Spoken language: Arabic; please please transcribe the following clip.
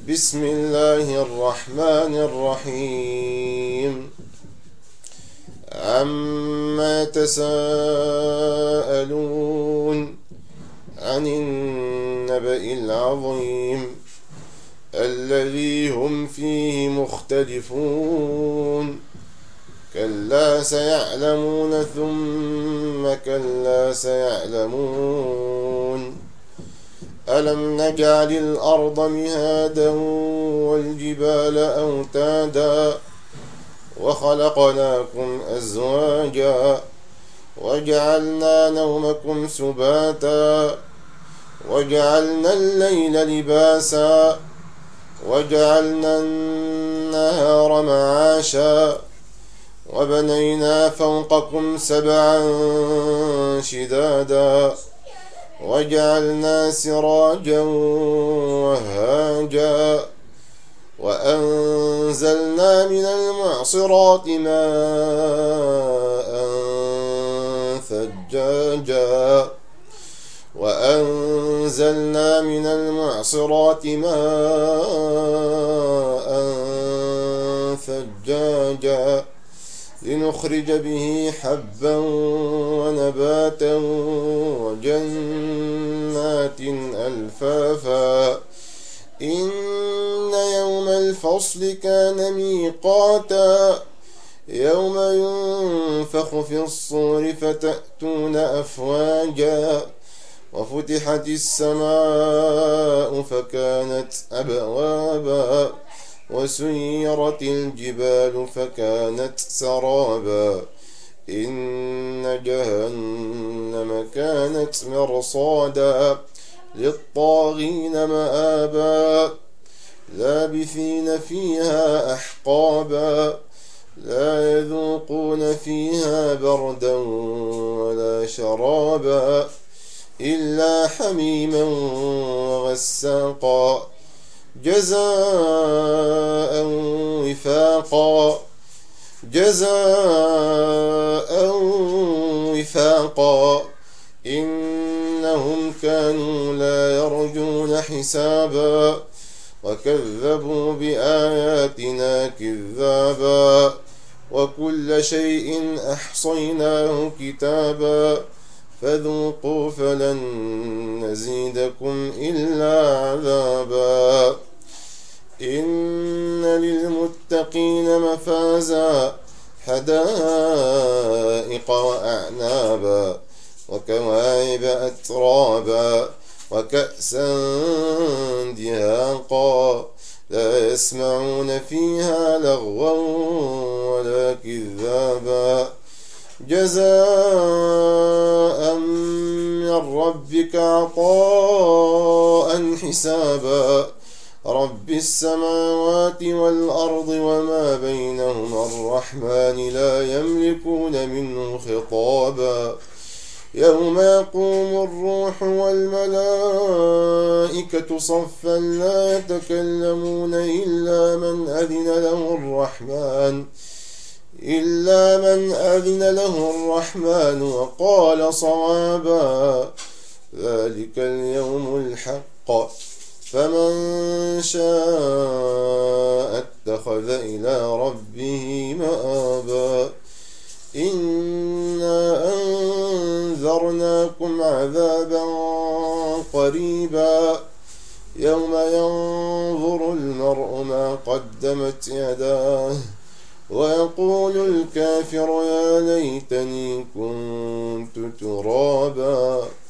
بسم الله الرحمن الرحيم عما يتساءلون عن النبأ العظيم الذي هم فيه مختلفون كلا سيعلمون ثم كلا سيعلمون ألم نجعل الأرض مهادا والجبال أوتادا وخلقناكم أزواجا وجعلنا نومكم سباتا وجعلنا الليل لباسا وجعلنا النهار معاشا وبنينا فوقكم سبعا شدادا وجعلنا سراجا وهاجا وأنزلنا من المعصرات ماء ثجاجا وأنزلنا من المعصرات ماء ثجاجا لنخرج به حبا ونباتا وجنات ألفافا إن يوم الفصل كان ميقاتا يوم ينفخ في الصور فتأتون أفواجا وفتحت السماء فكانت أبوابا وسيرت الجبال فكانت سرابا إن جهنم كانت مرصادا للطاغين مآبا لابثين فيها أحقابا لا يذوقون فيها بردا ولا شرابا إلا حميما وغساقا جزاء وفاقا إنهم كانوا لا يرجون حسابا وكذبوا بآياتنا كذابا وكل شيء أحصيناه كتابا فذوقوا فلن نزيدكم إلا عذابا إن للمتقين مفازا حدائق وأعنابا وكواعب أترابا وكأسا دهاقا لا يسمعون فيها لغوا ولا كذابا جزاء من ربك عطاء حسابا رب السماوات والأرض وما بينهما الرحمن لا يملكون منه خطابا يوم يقوم الروح والملائكة صفا لا يتكلمون إلا من أذن له الرحمن وقال صوابا ذلك اليوم الحق فمن شاء اتخذ إلى ربه مآبا إنا أنذرناكم عذابا قريبا يوم ينظر المرء ما قدمت يداه ويقول الكافر يا ليتني كنت ترابا.